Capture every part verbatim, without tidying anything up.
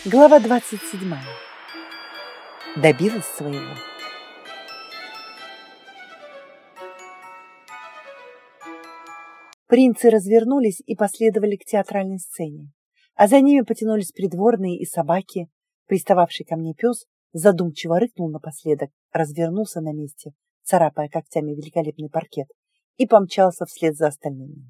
Глава двадцать седьмая. Добилась своего. Принцы развернулись и последовали к театральной сцене, а за ними потянулись придворные и собаки. Пристававший ко мне пес задумчиво рыкнул напоследок, развернулся на месте, царапая когтями великолепный паркет, и помчался вслед за остальными.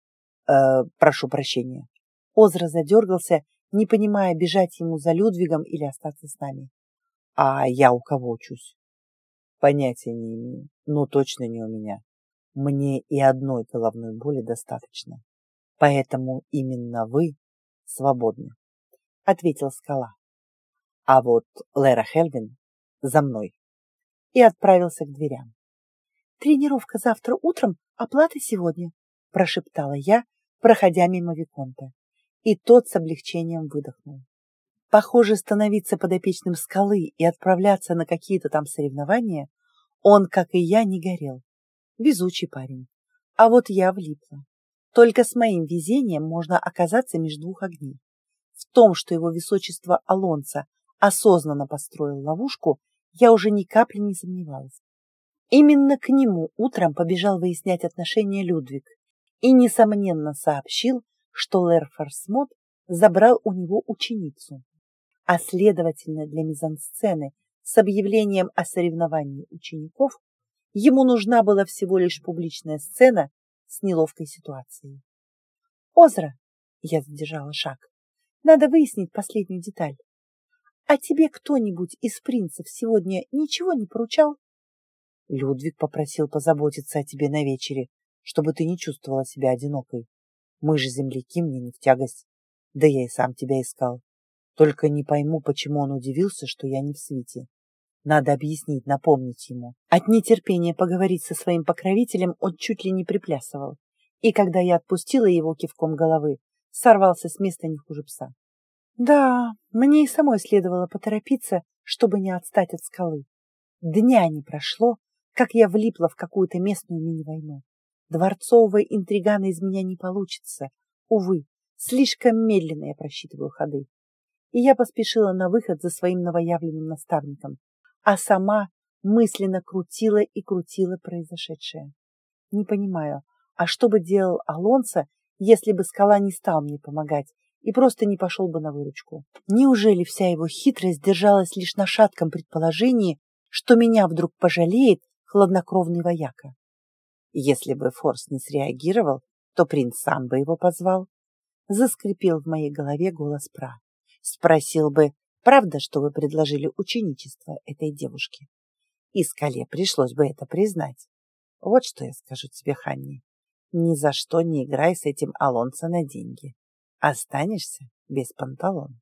«Э, прошу прощения». Озра задергался, не понимая, бежать ему за Людвигом или остаться с нами. «А я у кого учусь?» «Понятия не имею, но точно не у меня. Мне и одной головной боли достаточно. Поэтому именно вы свободны», — ответил Скала. «А вот Лера Хельвин за мной». И отправился к дверям. «Тренировка завтра утром, оплата сегодня», — прошептала я, проходя мимо Виконта. И тот с облегчением выдохнул. Похоже, становиться подопечным Скалы и отправляться на какие-то там соревнования он, как и я, не горел. Везучий парень. А вот я влипла. Только с моим везением можно оказаться между двух огней. В том, что его высочество Алонсо осознанно построил ловушку, я уже ни капли не сомневалась. Именно к нему утром побежал выяснять отношения Людвиг и, несомненно, сообщил, что Лэр Форсмот забрал у него ученицу. А следовательно, для мизансцены с объявлением о соревновании учеников ему нужна была всего лишь публичная сцена с неловкой ситуацией. «Озра», — я задержала шаг, — «надо выяснить последнюю деталь. А тебе кто-нибудь из принцев сегодня ничего не поручал?» «Людвиг попросил позаботиться о тебе на вечере, чтобы ты не чувствовала себя одинокой. Мы же земляки, мне не в тягость. Да я и сам тебя искал. Только не пойму, почему он удивился, что я не в свите. Надо объяснить, напомнить ему». От нетерпения поговорить со своим покровителем он чуть ли не приплясывал. И когда я отпустила его кивком головы, сорвался с места не хуже пса. Да, мне и самой следовало поторопиться, чтобы не отстать от Скалы. Дня не прошло, как я влипла в какую-то местную мини-войну. Дворцового интригана из меня не получится. Увы, слишком медленно я просчитываю ходы. И я поспешила на выход за своим новоявленным наставником, а сама мысленно крутила и крутила произошедшее. Не понимаю, а что бы делал Алонсо, если бы Скала не стал мне помогать и просто не пошел бы на выручку? Неужели вся его хитрость держалась лишь на шатком предположении, что меня вдруг пожалеет хладнокровный вояка? Если бы Форс не среагировал, то принц сам бы его позвал. Заскрипел в моей голове голос Пра. Спросил бы, правда, что вы предложили ученичество этой девушке? И Скале пришлось бы это признать. Вот что я скажу тебе, Ханни. Ни за что не играй с этим Алонсо на деньги. Останешься без панталон.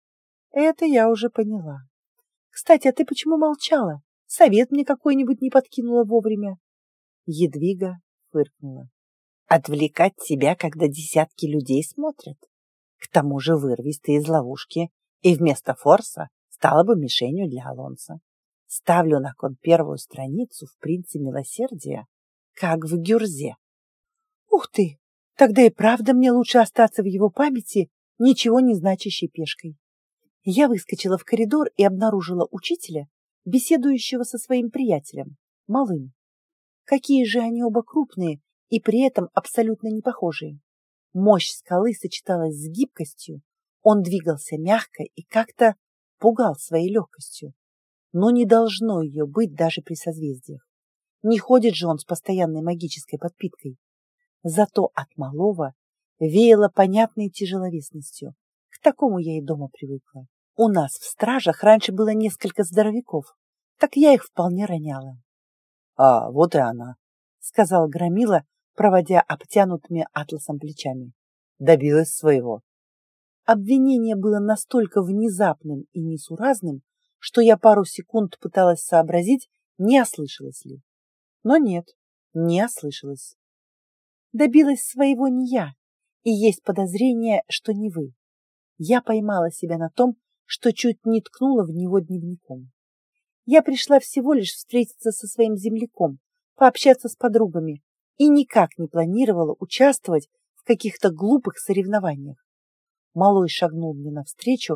Это я уже поняла. Кстати, а ты почему молчала? Совет мне какой-нибудь не подкинула вовремя. Едвига фыркнула. Отвлекать тебя, когда десятки людей смотрят? К тому же вырвись ты из ловушки, и вместо Форса стала бы мишенью для Алонсо. Ставлю на кон первую страницу в «Принце милосердия», как в Гюрзе. Ух ты! Тогда и правда мне лучше остаться в его памяти ничего не значащей пешкой. Я выскочила в коридор и обнаружила учителя, беседующего со своим приятелем, Малым. Какие же они оба крупные и при этом абсолютно не похожие. Мощь Скалы сочеталась с гибкостью, он двигался мягко и как-то пугал своей легкостью. Но не должно ее быть даже при созвездиях. Не ходит же он с постоянной магической подпиткой. Зато от Малого веяло понятной тяжеловесностью. К такому я и дома привыкла. У нас в стражах раньше было несколько здоровяков, так я их вполне роняла. — А, вот и она, — сказал Громила, проводя обтянутыми атласом плечами. Добилась своего. Обвинение было настолько внезапным и несуразным, что я пару секунд пыталась сообразить, не ослышалась ли. Но нет, не ослышалась. Добилась своего не я, и есть подозрение, что не вы. Я поймала себя на том, что чуть не ткнула в него дневником. Я пришла всего лишь встретиться со своим земляком, пообщаться с подругами и никак не планировала участвовать в каких-то глупых соревнованиях. Малой шагнул мне навстречу,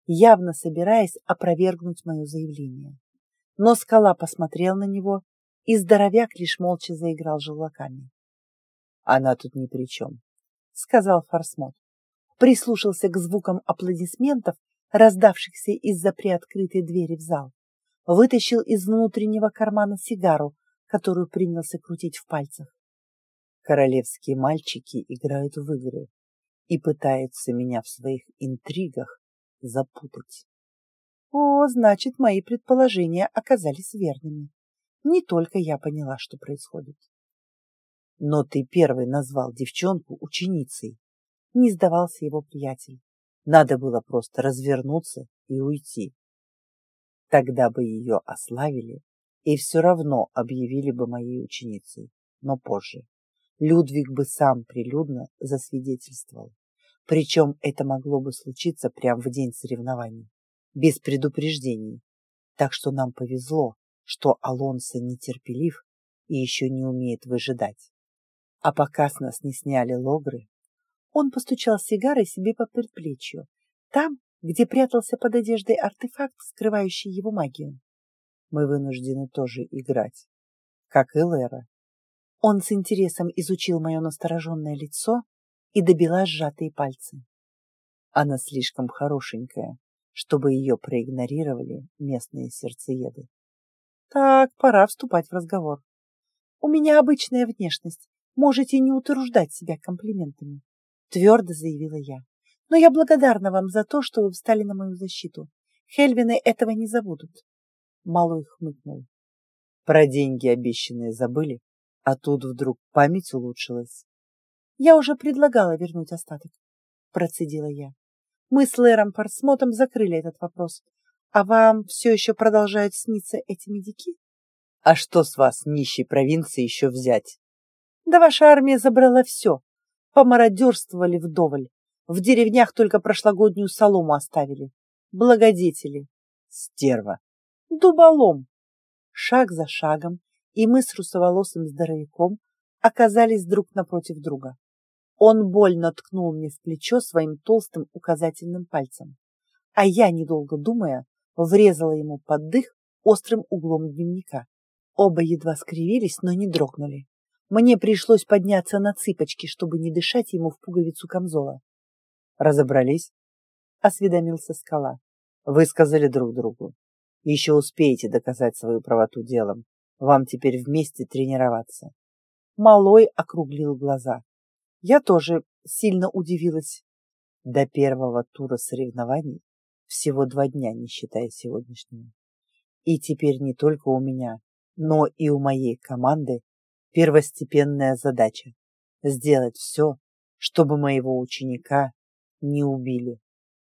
явно собираясь опровергнуть мое заявление. Но Скала посмотрел на него, и здоровяк лишь молча заиграл желваками. «Она тут ни при чем», — сказал Форсмот. Прислушался к звукам аплодисментов, раздавшихся из-за приоткрытой двери в зал. Вытащил из внутреннего кармана сигару, которую принялся крутить в пальцах. «Королевские мальчики играют в игры и пытаются меня в своих интригах запутать». О, значит, мои предположения оказались верными. Не только я поняла, что происходит. «Но ты первый назвал девчонку ученицей», — не сдавался его приятель. «Надо было просто развернуться и уйти. Тогда бы ее ославили и все равно объявили бы моей ученицей, но позже. Людвиг бы сам прилюдно засвидетельствовал. Причем это могло бы случиться прямо в день соревнований, без предупреждений. Так что нам повезло, что Алонсо нетерпелив и еще не умеет выжидать. А пока с нас не сняли логры...» Он постучал сигарой себе по предплечью, там, где прятался под одеждой артефакт, скрывающий его магию. «Мы вынуждены тоже играть, как и Лера». Он с интересом изучил мое настороженное лицо и добила сжатые пальцы. «Она слишком хорошенькая, чтобы ее проигнорировали местные сердцееды». «Так, пора вступать в разговор. У меня обычная внешность, можете не утруждать себя комплиментами», — твердо заявила я. «Но я благодарна вам за то, что вы встали на мою защиту. Хельвины этого не забудут». Малой хмыкнул. «Про деньги обещанные забыли, а тут вдруг память улучшилась». «Я уже предлагала вернуть остаток», — процедила я. «Мы с Лэром Форсмотом закрыли этот вопрос. А вам все еще продолжают сниться эти медики?» «А что с вас, нищей провинции, еще взять?» «Да ваша армия забрала все. Помародерствовали вдоволь. В деревнях только прошлогоднюю солому оставили. Благодетели». «Стерва». «Дуболом». Шаг за шагом, и мы с русоволосым здоровяком оказались друг напротив друга. Он больно ткнул мне в плечо своим толстым указательным пальцем, а я, недолго думая, врезала ему под дых острым углом дневника. Оба едва скривились, но не дрогнули. Мне пришлось подняться на цыпочки, чтобы не дышать ему в пуговицу камзола. «Разобрались?» — осведомился Скала. «Высказали друг другу. Еще успеете доказать свою правоту делом. Вам теперь вместе тренироваться». Малой округлил глаза. Я тоже сильно удивилась. До первого тура соревнований всего два дня, не считая сегодняшнего. И теперь не только у меня, но и у моей команды первостепенная задача — сделать все, чтобы моего ученика не убили.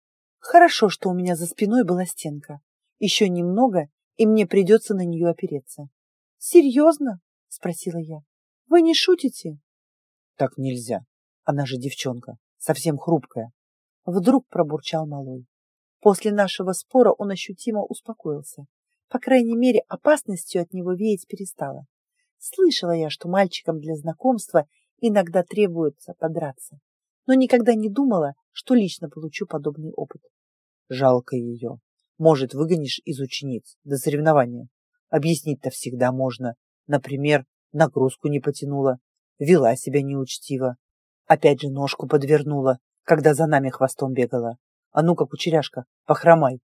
Хорошо, что у меня за спиной была стенка. Еще немного, и мне придется на нее опереться. «Серьезно?» — спросила я. «Вы не шутите?» «Так нельзя. Она же девчонка, совсем хрупкая». Вдруг пробурчал Малой. После нашего спора он ощутимо успокоился. По крайней мере, опасностью от него веять перестало. Слышала я, что мальчикам для знакомства иногда требуется подраться, но никогда не думала, что лично получу подобный опыт. Жалко ее. Может, выгонишь из учениц до соревнования. Объяснить-то всегда можно. Например, нагрузку не потянула, вела себя неучтиво. Опять же ножку подвернула, когда за нами хвостом бегала. А ну-ка, кучеряшка, похромай.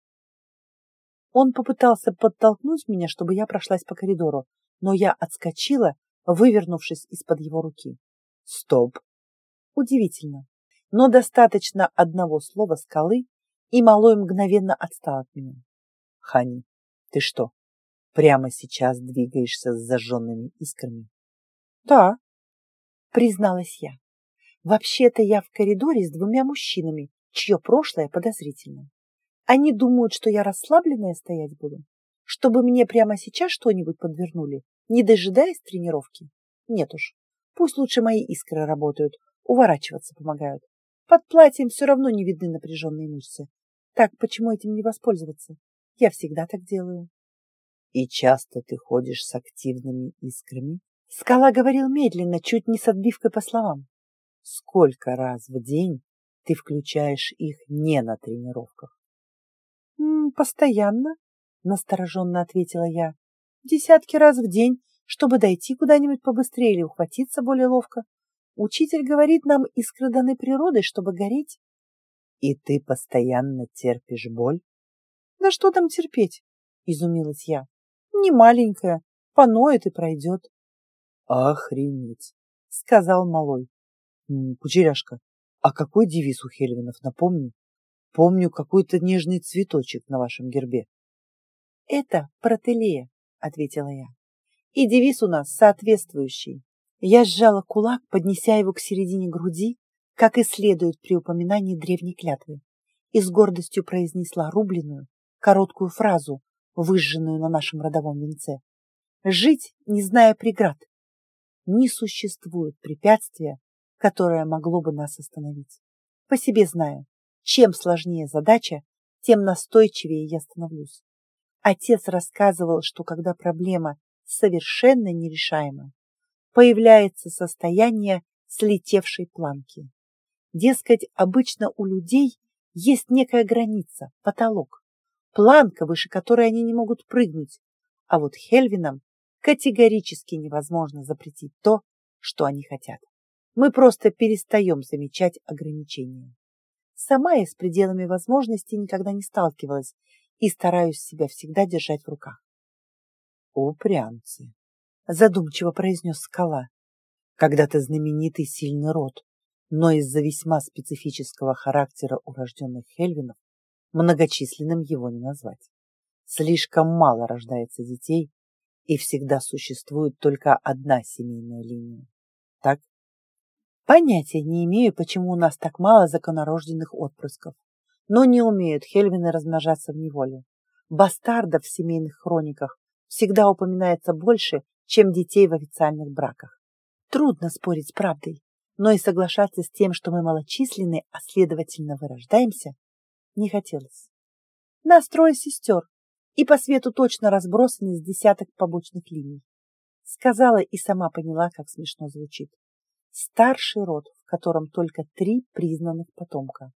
Он попытался подтолкнуть меня, чтобы я прошлась по коридору, но я отскочила, вывернувшись из-под его руки. Стоп. Удивительно, но достаточно одного слова Скалы, и Малой мгновенно отстал от меня. Хани, ты что, прямо сейчас двигаешься с зажженными искрами? Да, призналась я. Вообще-то я в коридоре с двумя мужчинами, чье прошлое подозрительно. Они думают, что я расслабленная стоять буду, чтобы мне прямо сейчас что-нибудь подвернули, не дожидаясь тренировки. Нет уж, пусть лучше мои искры работают, уворачиваться помогают. Под платьем все равно не видны напряженные мышцы. Так почему этим не воспользоваться? Я всегда так делаю. И часто ты ходишь с активными искрами? Скала говорил медленно, чуть не с отбивкой по словам. Сколько раз в день ты включаешь их не на тренировках? М, «Постоянно», — настороженно ответила я. «Десятки раз в день, чтобы дойти куда-нибудь побыстрее или ухватиться более ловко. Учитель говорит, нам искры даны природой, чтобы гореть». «И ты постоянно терпишь боль?» «Да что там терпеть?» — изумилась я. «Не маленькая, поноет и пройдет». «Охренеть!» — сказал малой. «Кучеряшка, а какой девиз у Хельвинов, напомни? Помню какой-то нежный цветочек на вашем гербе». «Это протелея», — ответила я. «И девиз у нас соответствующий». Я сжала кулак, поднеся его к середине груди, как и следует при упоминании древней клятвы, и с гордостью произнесла рубленную, короткую фразу, выжженную на нашем родовом венце. «Жить, не зная преград. Не существует препятствия, которое могло бы нас остановить. По себе знаю, чем сложнее задача, тем настойчивее я становлюсь. Отец рассказывал, что когда проблема совершенно нерешаема, появляется состояние слетевшей планки. Дескать, обычно у людей есть некая граница, потолок, планка, выше которой они не могут прыгнуть, а вот Хельвинам категорически невозможно запретить то, что они хотят. Мы просто перестаем замечать ограничения. Сама я с пределами возможностей никогда не сталкивалась и стараюсь себя всегда держать в руках. «Упрямцы», — задумчиво произнес Скала. «Когда-то знаменитый сильный род, но из-за весьма специфического характера урожденных Хельвинов многочисленным его не назвать. Слишком мало рождается детей, и всегда существует только одна семейная линия. Так?» Понятия не имею, почему у нас так мало законорожденных отпрысков, но не умеют Хельвины размножаться в неволе. Бастардов в семейных хрониках всегда упоминается больше, чем детей в официальных браках. Трудно спорить с правдой, но и соглашаться с тем, что мы малочисленны, а следовательно вырождаемся, не хотелось. Нас трое сестер, и по свету точно разбросаны с десяток побочных линий. Сказала и сама поняла, как смешно звучит. Старший род, в котором только три признанных потомка.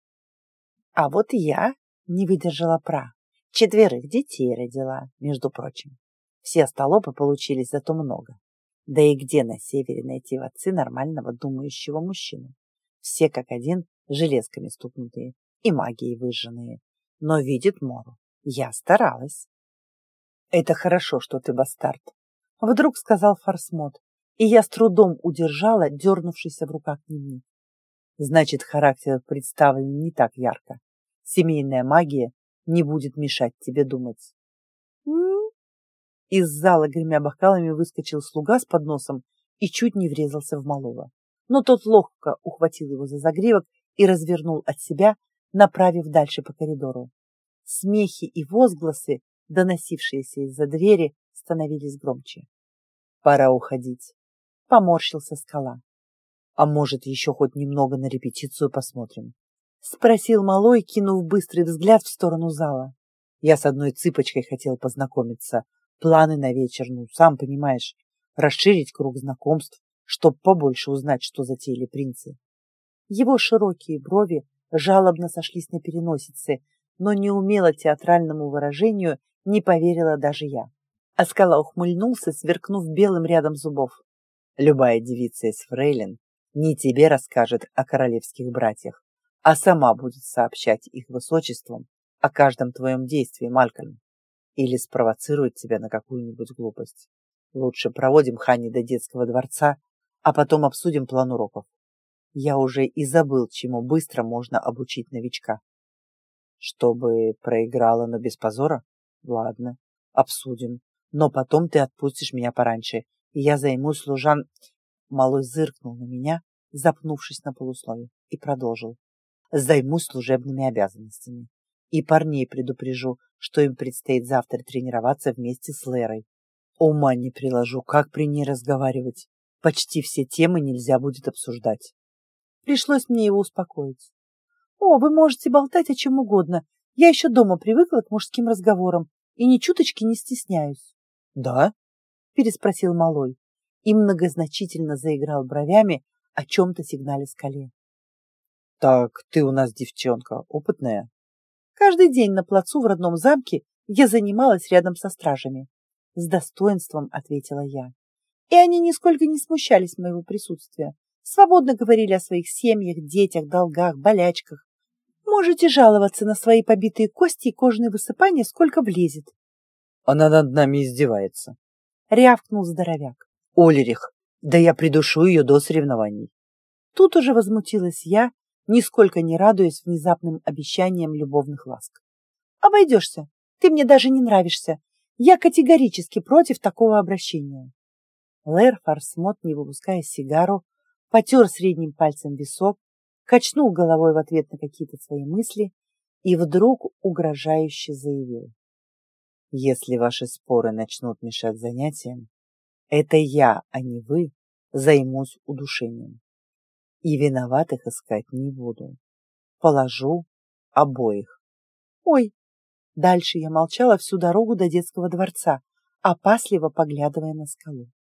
А вот я не выдержала пра. Четверых детей родила, между прочим. Все остолопы получились, зато много. Да и где на севере найти в отцы нормального думающего мужчину? Все как один железками стукнутые и магией выжженные. Но видит Мору. Я старалась. «Это хорошо, что ты бастард», — вдруг сказал Фарсмот, и я с трудом удержала дернувшийся в руках дневник. «Значит, характер представлен не так ярко. Семейная магия не будет мешать тебе думать». «М-м-м». Из зала, гремя бокалами, выскочил слуга с подносом и чуть не врезался в малого. Но тот ловко ухватил его за загривок и развернул от себя, направив дальше по коридору. Смехи и возгласы, доносившиеся из-за двери, становились громче. «Пора уходить», — поморщился Скала. «А может, еще хоть немного на репетицию посмотрим?» — спросил малой, кинув быстрый взгляд в сторону зала. «Я с одной цыпочкой хотел познакомиться. Планы на вечер, ну, сам понимаешь, расширить круг знакомств, чтоб побольше узнать, что затеяли принцы». Его широкие брови жалобно сошлись на переносице, но неумело театральному выражению не поверила даже я. А Скала ухмыльнулся, сверкнув белым рядом зубов. «Любая девица из фрейлин не тебе расскажет о королевских братьях, а сама будет сообщать их высочествам о каждом твоем действии, Малькольм, или спровоцирует тебя на какую-нибудь глупость. Лучше проводим Ханни до детского дворца, а потом обсудим план уроков. Я уже и забыл, чему быстро можно обучить новичка». «Чтобы проиграла, но без позора? Ладно, обсудим. Но потом ты отпустишь меня пораньше, и я займусь служан...» Малой зыркнул на меня, запнувшись на полуслове, и продолжил. «Займусь служебными обязанностями. И парней предупрежу, что им предстоит завтра тренироваться вместе с Лерой. Ума не приложу, как при ней разговаривать. Почти все темы нельзя будет обсуждать». Пришлось мне его успокоить. «О, вы можете болтать о чем угодно. Я еще дома привыкла к мужским разговорам и ни чуточки не стесняюсь». «Да?» — переспросил малой и многозначительно заиграл бровями, о чем-то сигналя Скале. «Так ты у нас девчонка опытная?» Каждый день на плацу в родном замке я занималась рядом со стражами. С достоинством ответила я. И они нисколько не смущались моего присутствия. Свободно говорили о своих семьях, детях, долгах, болячках. Можете жаловаться на свои побитые кости и кожные высыпания, сколько влезет. Она над нами издевается. Рявкнул здоровяк. Ольрих, да я придушу ее до соревнований. Тут уже возмутилась я, нисколько не радуясь внезапным обещаниям любовных ласк. Обойдешься, ты мне даже не нравишься. Я категорически против такого обращения. Лэр Фарсмот, не выпуская сигару, потер средним пальцем висок, качнул головой в ответ на какие-то свои мысли и вдруг угрожающе заявил. Если ваши споры начнут мешать занятиям, это я, а не вы, займусь удушением. И виноватых искать не буду. Положу обоих. Ой! Дальше я молчала всю дорогу до детского дворца, опасливо поглядывая на скалу.